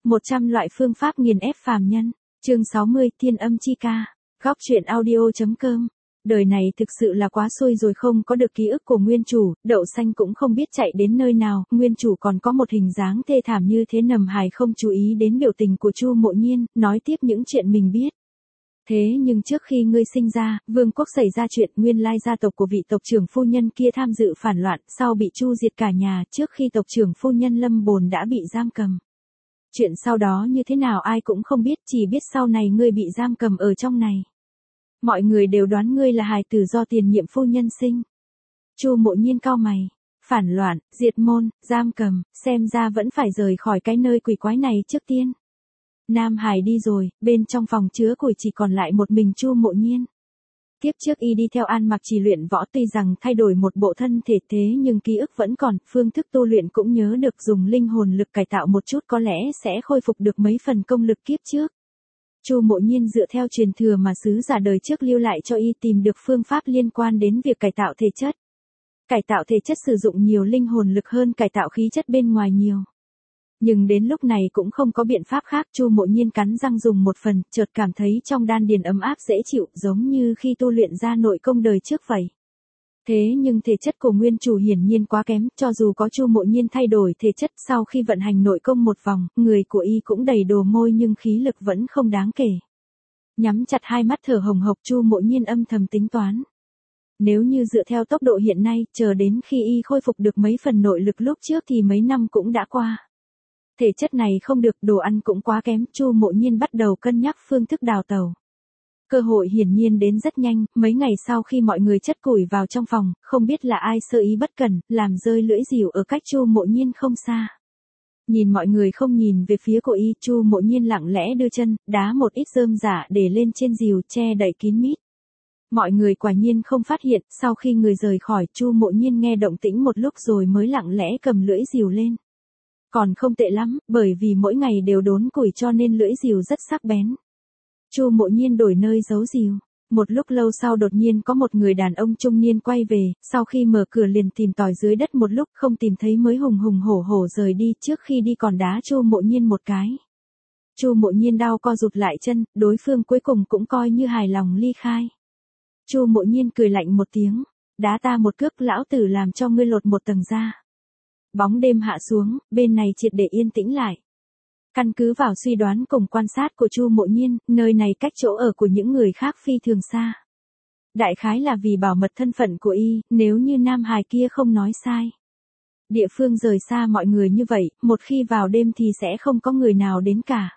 100 loại phương pháp nghiền ép phàm nhân. Chương 60, Thiên âm chi ca. Góc truyện audio.com. Đời này thực sự là quá xui rồi, không có được ký ức của nguyên chủ, đậu xanh cũng không biết chạy đến nơi nào, nguyên chủ còn có một hình dáng thê thảm như thế. Nầm Hài không chú ý đến biểu tình của Chu Mộ Nhiên, nói tiếp những chuyện mình biết. Thế nhưng trước khi ngươi sinh ra, vương quốc xảy ra chuyện, nguyên lai gia tộc của vị tộc trưởng phu nhân kia tham dự phản loạn, sau bị chu diệt cả nhà, trước khi tộc trưởng phu nhân lâm bồn đã bị giam cầm. Chuyện sau đó như thế nào ai cũng không biết, chỉ biết sau này ngươi bị giam cầm ở trong này. Mọi người đều đoán ngươi là hài tử do tiền nhiệm phu nhân sinh. Chu Mộ Nhiên cau mày. Phản loạn, diệt môn, giam cầm, xem ra vẫn phải rời khỏi cái nơi quỷ quái này trước tiên. Nam Hải đi rồi, bên trong phòng chứa củi chỉ còn lại một mình Chu Mộ Nhiên. Tiếp trước y đi theo An Mặc Trì luyện võ, tuy rằng thay đổi một bộ thân thể thế nhưng ký ức vẫn còn, phương thức tu luyện cũng nhớ được, dùng linh hồn lực cải tạo một chút có lẽ sẽ khôi phục được mấy phần công lực kiếp trước. Chu Mộ Nhiên dựa theo truyền thừa mà sứ giả đời trước lưu lại cho y tìm được phương pháp liên quan đến việc cải tạo thể chất. Cải tạo thể chất sử dụng nhiều linh hồn lực hơn cải tạo khí chất bên ngoài nhiều. Nhưng đến lúc này cũng không có biện pháp khác, Chu Mộ Nhiên cắn răng dùng một phần, chợt cảm thấy trong đan điền ấm áp dễ chịu, giống như khi tu luyện ra nội công đời trước vậy. Thế nhưng thể chất của nguyên chủ hiển nhiên quá kém, cho dù có Chu Mộ Nhiên thay đổi thể chất, sau khi vận hành nội công một vòng, người của y cũng đầy đồ môi nhưng khí lực vẫn không đáng kể. Nhắm chặt hai mắt thở hồng hộc, Chu Mộ Nhiên âm thầm tính toán. Nếu như dựa theo tốc độ hiện nay, chờ đến khi y khôi phục được mấy phần nội lực lúc trước thì mấy năm cũng đã qua. Thể chất này không được, đồ ăn cũng quá kém, Chu Mộ Nhiên bắt đầu cân nhắc phương thức đào tẩu. Cơ hội hiển nhiên đến rất nhanh, mấy ngày sau khi mọi người chất củi vào trong phòng, không biết là ai sơ ý bất cẩn, làm rơi lưỡi rìu ở cách Chu Mộ Nhiên không xa. Nhìn mọi người không nhìn về phía của y, Chu Mộ Nhiên lặng lẽ đưa chân, đá một ít rơm rả để lên trên rìu, che đậy kín mít. Mọi người quả nhiên không phát hiện, sau khi người rời khỏi, Chu Mộ Nhiên nghe động tĩnh một lúc rồi mới lặng lẽ cầm lưỡi rìu lên. Còn không tệ lắm, bởi vì mỗi ngày đều đốn củi cho nên lưỡi rìu rất sắc bén. Chu Mộ Nhiên đổi nơi giấu rìu. Một lúc lâu sau đột nhiên có một người đàn ông trung niên quay về, sau khi mở cửa liền tìm tòi dưới đất một lúc không tìm thấy mới hùng hùng hổ hổ rời đi, trước khi đi còn đá Chu Mộ Nhiên một cái. Chu Mộ Nhiên đau co rụt lại chân, đối phương cuối cùng cũng coi như hài lòng ly khai. Chu Mộ Nhiên cười lạnh một tiếng, đá ta một cước, lão tử làm cho ngươi lột một tầng da. Bóng đêm hạ xuống, bên này triệt để yên tĩnh lại. Căn cứ vào suy đoán cùng quan sát của Chu Mộ Nhiên, nơi này cách chỗ ở của những người khác phi thường xa. Đại khái là vì bảo mật thân phận của y, nếu như Nam Hải kia không nói sai. Địa phương rời xa mọi người như vậy, một khi vào đêm thì sẽ không có người nào đến cả.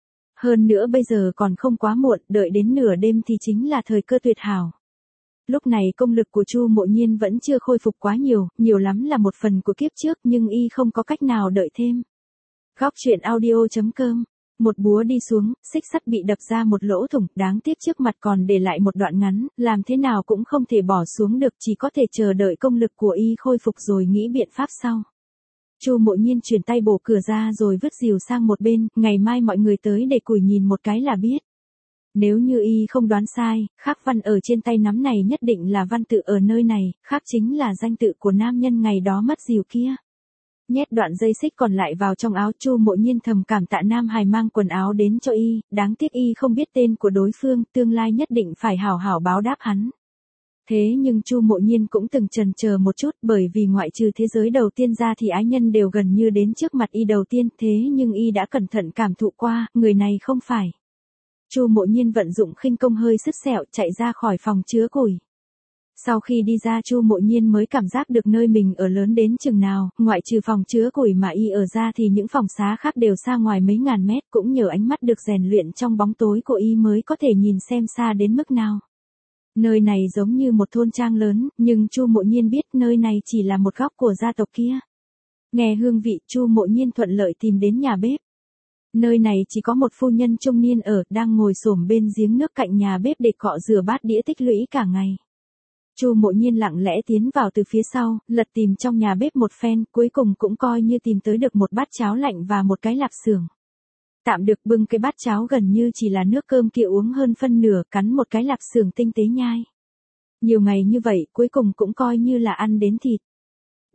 Hơn nữa bây giờ còn không quá muộn, đợi đến nửa đêm thì chính là thời cơ tuyệt hảo. Lúc này công lực của Chu Mộ Nhiên vẫn chưa khôi phục quá nhiều, nhiều lắm là một phần của kiếp trước nhưng y không có cách nào đợi thêm. Góc truyện audio.com. Một búa đi xuống, xích sắt bị đập ra một lỗ thủng, đáng tiếc trước mặt còn để lại một đoạn ngắn, làm thế nào cũng không thể bỏ xuống được, chỉ có thể chờ đợi công lực của y khôi phục rồi nghĩ biện pháp sau. Chu Mộ Nhiên chuyển tay bổ cửa ra rồi vứt rìu sang một bên, ngày mai mọi người tới để củi nhìn một cái là biết. Nếu như y không đoán sai, khắc văn ở trên tay nắm này nhất định là văn tự ở nơi này, khác chính là danh tự của nam nhân ngày đó mất rìu kia. Nhét đoạn dây xích còn lại vào trong áo, Chu Mộ Nhiên thầm cảm tạ Nam Hải mang quần áo đến cho y, đáng tiếc y không biết tên của đối phương, tương lai nhất định phải hảo hảo báo đáp hắn. Thế nhưng Chu Mộ Nhiên cũng từng chần chờ một chút, bởi vì ngoại trừ thế giới đầu tiên ra thì ái nhân đều gần như đến trước mặt y đầu tiên, thế nhưng y đã cẩn thận cảm thụ qua, người này không phải. Chu Mộ Nhiên vận dụng khinh công hơi sứt sẹo chạy ra khỏi phòng chứa củi. Sau khi đi ra Chu Mộ Nhiên mới cảm giác được nơi mình ở lớn đến chừng nào, ngoại trừ phòng chứa củi mà y ở ra thì những phòng xá khác đều xa ngoài mấy ngàn mét, cũng nhờ ánh mắt được rèn luyện trong bóng tối của y mới có thể nhìn xem xa đến mức nào. Nơi này giống như một thôn trang lớn, nhưng Chu Mộ Nhiên biết nơi này chỉ là một góc của gia tộc kia. Nghe hương vị, Chu Mộ Nhiên thuận lợi tìm đến nhà bếp. Nơi này chỉ có một phu nhân trung niên ở, đang ngồi xổm bên giếng nước cạnh nhà bếp để cọ rửa bát đĩa tích lũy cả ngày. Chu Mộ Nhiên lặng lẽ tiến vào từ phía sau, lật tìm trong nhà bếp một phen, cuối cùng cũng coi như tìm tới được một bát cháo lạnh và một cái lạp xưởng. Tạm được, bưng cái bát cháo gần như chỉ là nước cơm kia uống hơn phân nửa, cắn một cái lạp xưởng tinh tế nhai. Nhiều ngày như vậy, cuối cùng cũng coi như là ăn đến thịt.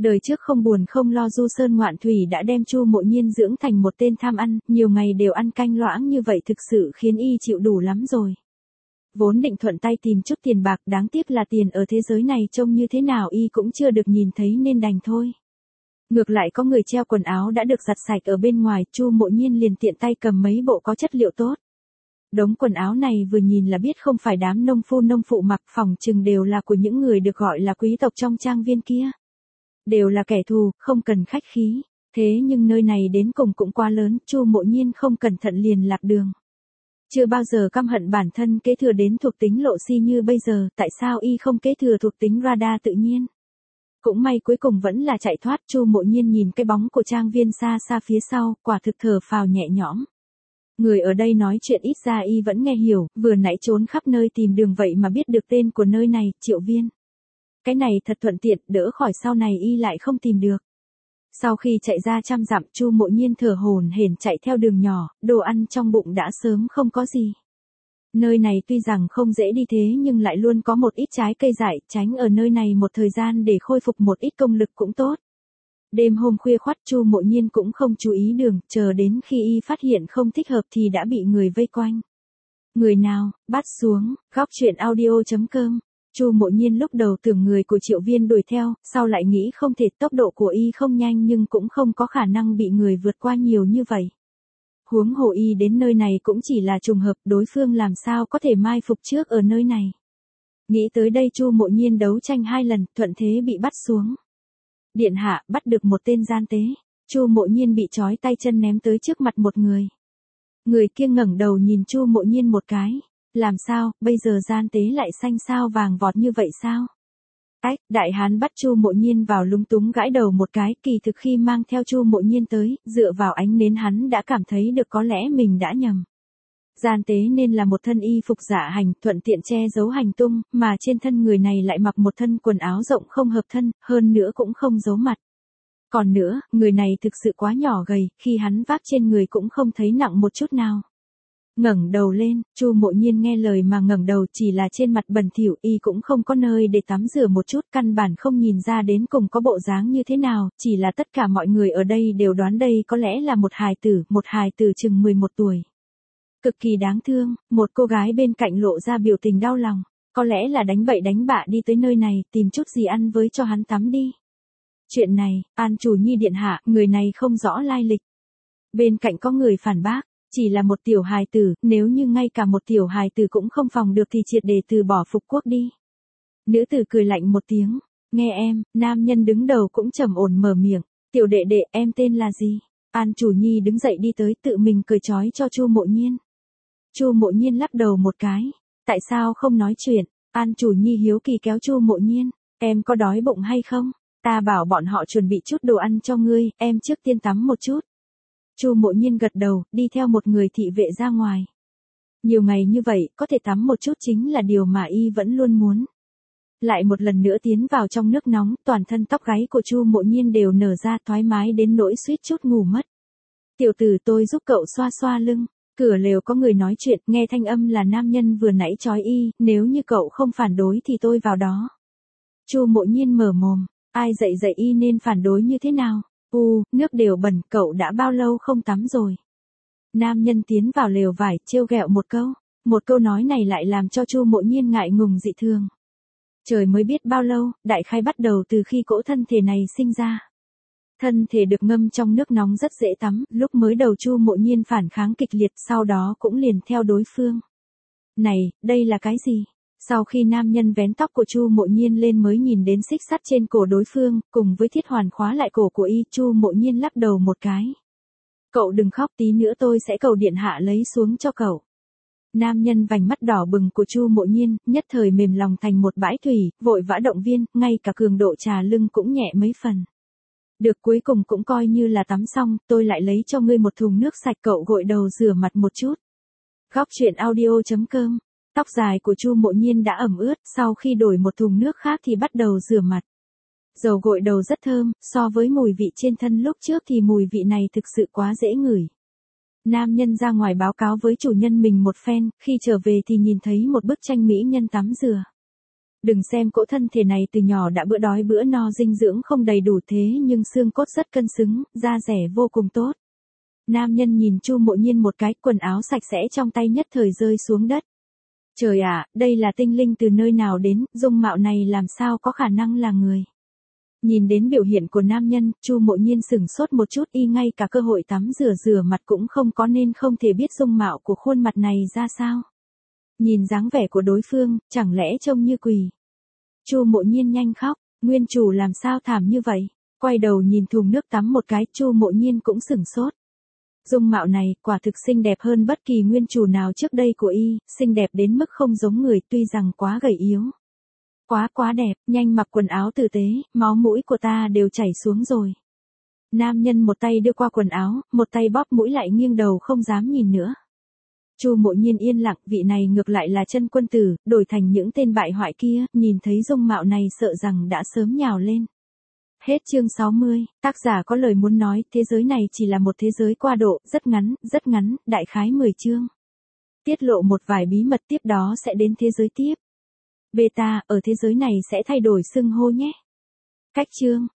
Đời trước không buồn không lo du sơn ngoạn thủy đã đem Chu Mộ Nhiên dưỡng thành một tên tham ăn, nhiều ngày đều ăn canh loãng như vậy thực sự khiến y chịu đủ lắm rồi. Vốn định thuận tay tìm chút tiền bạc, đáng tiếc là tiền ở thế giới này trông như thế nào y cũng chưa được nhìn thấy nên đành thôi. Ngược lại có người treo quần áo đã được giặt sạch ở bên ngoài, Chu Mộ Nhiên liền tiện tay cầm mấy bộ có chất liệu tốt. Đống quần áo này vừa nhìn là biết không phải đám nông phu nông phụ mặc, phỏng chừng đều là của những người được gọi là quý tộc trong trang viên kia. Đều là kẻ thù, không cần khách khí. Thế nhưng nơi này đến cùng cũng quá lớn, Chu Mộ Nhiên không cẩn thận liền lạc đường. Chưa bao giờ căm hận bản thân kế thừa đến thuộc tính lộ si như bây giờ, tại sao y không kế thừa thuộc tính radar tự nhiên? Cũng may cuối cùng vẫn là chạy thoát. Chu Mộ Nhiên nhìn cái bóng của trang viên xa xa phía sau, quả thực thở phào nhẹ nhõm. Người ở đây nói chuyện ít ra y vẫn nghe hiểu, vừa nãy trốn khắp nơi tìm đường vậy mà biết được tên của nơi này, Triệu Viên. Cái này thật thuận tiện, đỡ khỏi sau này y lại không tìm được. Sau khi chạy ra trăm dặm, Chu Mộ Nhiên thở hổn hển chạy theo đường nhỏ, đồ ăn trong bụng đã sớm không có gì. Nơi này tuy rằng không dễ đi thế nhưng lại luôn có một ít trái cây dại, tránh ở nơi này một thời gian để khôi phục một ít công lực cũng tốt. Đêm hôm khuya khoắt Chu Mộ Nhiên cũng không chú ý đường, chờ đến khi y phát hiện không thích hợp thì đã bị người vây quanh. Người nào, bắt xuống, góc truyện audio.com. Chu Mộ Nhiên lúc đầu tưởng người của Triệu Viên đuổi theo, sau lại nghĩ không thể, tốc độ của y không nhanh nhưng cũng không có khả năng bị người vượt qua nhiều như vậy. Huống hồ y đến nơi này cũng chỉ là trùng hợp, đối phương làm sao có thể mai phục trước ở nơi này. Nghĩ tới đây Chu Mộ Nhiên đấu tranh 2 lần, thuận thế bị bắt xuống. Điện hạ, bắt được một tên gian tế. Chu Mộ Nhiên bị trói tay chân ném tới trước mặt một người. Người kia ngẩng đầu nhìn Chu Mộ Nhiên một cái. Làm sao, bây giờ gian tế lại xanh sao vàng vọt như vậy sao? Đại hán bắt Chu Mộ Nhiên vào lúng túng gãi đầu một cái, kỳ thực khi mang theo Chu Mộ Nhiên tới, dựa vào ánh nến hắn đã cảm thấy được có lẽ mình đã nhầm. Gian tế nên là một thân y phục dạ hành, thuận tiện che giấu hành tung, mà trên thân người này lại mặc một thân quần áo rộng không hợp thân, hơn nữa cũng không giấu mặt. Còn nữa, người này thực sự quá nhỏ gầy, khi hắn vác trên người cũng không thấy nặng một chút nào. Ngẩng đầu lên, Chu Mộ Nhiên nghe lời mà ngẩng đầu, chỉ là trên mặt bẩn thỉu, y cũng không có nơi để tắm rửa một chút, căn bản không nhìn ra đến cùng có bộ dáng như thế nào, chỉ là tất cả mọi người ở đây đều đoán đây có lẽ là một hài tử chừng 11 tuổi. Cực kỳ đáng thương, một cô gái bên cạnh lộ ra biểu tình đau lòng, có lẽ là đánh bậy đánh bạ đi tới nơi này, tìm chút gì ăn với cho hắn tắm đi. Chuyện này, An chủ nhi điện hạ, người này không rõ lai lịch. Bên cạnh có người phản bác. Chỉ là một tiểu hài tử, nếu như ngay cả một tiểu hài tử cũng không phòng được thì triệt để từ bỏ phục quốc đi. Nữ tử cười lạnh một tiếng, nghe em, nam nhân đứng đầu cũng trầm ổn mở miệng, tiểu đệ đệ, em tên là gì? An chủ nhi đứng dậy đi tới tự mình cởi trói cho Chu Mộ Nhiên. Chu Mộ Nhiên lắc đầu một cái, tại sao không nói chuyện? An chủ nhi hiếu kỳ kéo Chu Mộ Nhiên, em có đói bụng hay không? Ta bảo bọn họ chuẩn bị chút đồ ăn cho ngươi, em trước tiên tắm một chút. Chu Mộ Nhiên gật đầu, đi theo một người thị vệ ra ngoài. Nhiều ngày như vậy, có thể tắm một chút chính là điều mà y vẫn luôn muốn. Lại một lần nữa tiến vào trong nước nóng, toàn thân tóc gáy của Chu Mộ Nhiên đều nở ra thoải mái đến nỗi suýt chút ngủ mất. Tiểu tử, tôi giúp cậu xoa xoa lưng. Cửa lều có người nói chuyện, nghe thanh âm là nam nhân vừa nãy trói y, nếu như cậu không phản đối thì tôi vào đó. Chu Mộ Nhiên mở mồm, ai dạy y nên phản đối như thế nào? Nước đều bẩn, cậu đã bao lâu không tắm rồi? Nam nhân tiến vào lều vải, trêu ghẹo một câu. Một câu nói này lại làm cho Chu Mộ Nhiên ngại ngùng dị thường. Trời mới biết bao lâu, đại khái bắt đầu từ khi cỗ thân thể này sinh ra. Thân thể được ngâm trong nước nóng rất dễ tắm, lúc mới đầu Chu Mộ Nhiên phản kháng kịch liệt, sau đó cũng liền theo đối phương. Này, đây là cái gì? Sau khi nam nhân vén tóc của Chu Mộ Nhiên lên mới nhìn đến xích sắt trên cổ đối phương, cùng với thiết hoàn khóa lại cổ của y, Chu Mộ Nhiên lắc đầu một cái. Cậu đừng khóc, tí nữa tôi sẽ cầu điện hạ lấy xuống cho cậu. Nam nhân vành mắt đỏ bừng của Chu Mộ Nhiên, nhất thời mềm lòng thành một bãi thủy, vội vã động viên, ngay cả cường độ trà lưng cũng nhẹ mấy phần. Được, cuối cùng cũng coi như là tắm xong, tôi lại lấy cho ngươi một thùng nước sạch, cậu gội đầu rửa mặt một chút. Góc truyện audio.com. Tóc dài của Chu Mộ Nhiên đã ẩm ướt, sau khi đổi một thùng nước khác thì bắt đầu rửa mặt. Dầu gội đầu rất thơm, so với mùi vị trên thân lúc trước thì mùi vị này thực sự quá dễ ngửi. Nam nhân ra ngoài báo cáo với chủ nhân mình một phen, khi trở về thì nhìn thấy một bức tranh mỹ nhân tắm rửa. Đừng xem cỗ thân thể này từ nhỏ đã bữa đói bữa no dinh dưỡng không đầy đủ thế nhưng xương cốt rất cân xứng, da rẻ vô cùng tốt. Nam nhân nhìn Chu Mộ Nhiên một cái, quần áo sạch sẽ trong tay nhất thời rơi xuống đất. Trời ạ, đây là tinh linh từ nơi nào đến, dung mạo này làm sao có khả năng là người. Nhìn đến biểu hiện của nam nhân, Chu Mộ Nhiên sửng sốt một chút, y ngay cả cơ hội tắm rửa mặt cũng không có nên không thể biết dung mạo của khuôn mặt này ra sao. Nhìn dáng vẻ của đối phương, chẳng lẽ trông như quỷ. Chu Mộ Nhiên nhanh khóc, nguyên chủ làm sao thảm như vậy. Quay đầu nhìn thùng nước tắm một cái, Chu Mộ Nhiên cũng sửng sốt. Dung mạo này quả thực xinh đẹp hơn bất kỳ nguyên chủ nào trước đây của y, xinh đẹp đến mức không giống người, tuy rằng quá gầy yếu. Quá đẹp, nhanh mặc quần áo tử tế, máu mũi của ta đều chảy xuống rồi. Nam nhân một tay đưa qua quần áo, một tay bóp mũi lại nghiêng đầu không dám nhìn nữa. Chu Mộ Nhiên yên lặng, vị này ngược lại là chân quân tử, đổi thành những tên bại hoại kia, nhìn thấy dung mạo này sợ rằng đã sớm nhào lên. Hết chương 60, tác giả có lời muốn nói, thế giới này chỉ là một thế giới qua độ, rất ngắn, đại khái 10 chương. Tiết lộ một vài bí mật, tiếp đó sẽ đến thế giới tiếp. Beta, ở thế giới này sẽ thay đổi xưng hô nhé. Cách chương,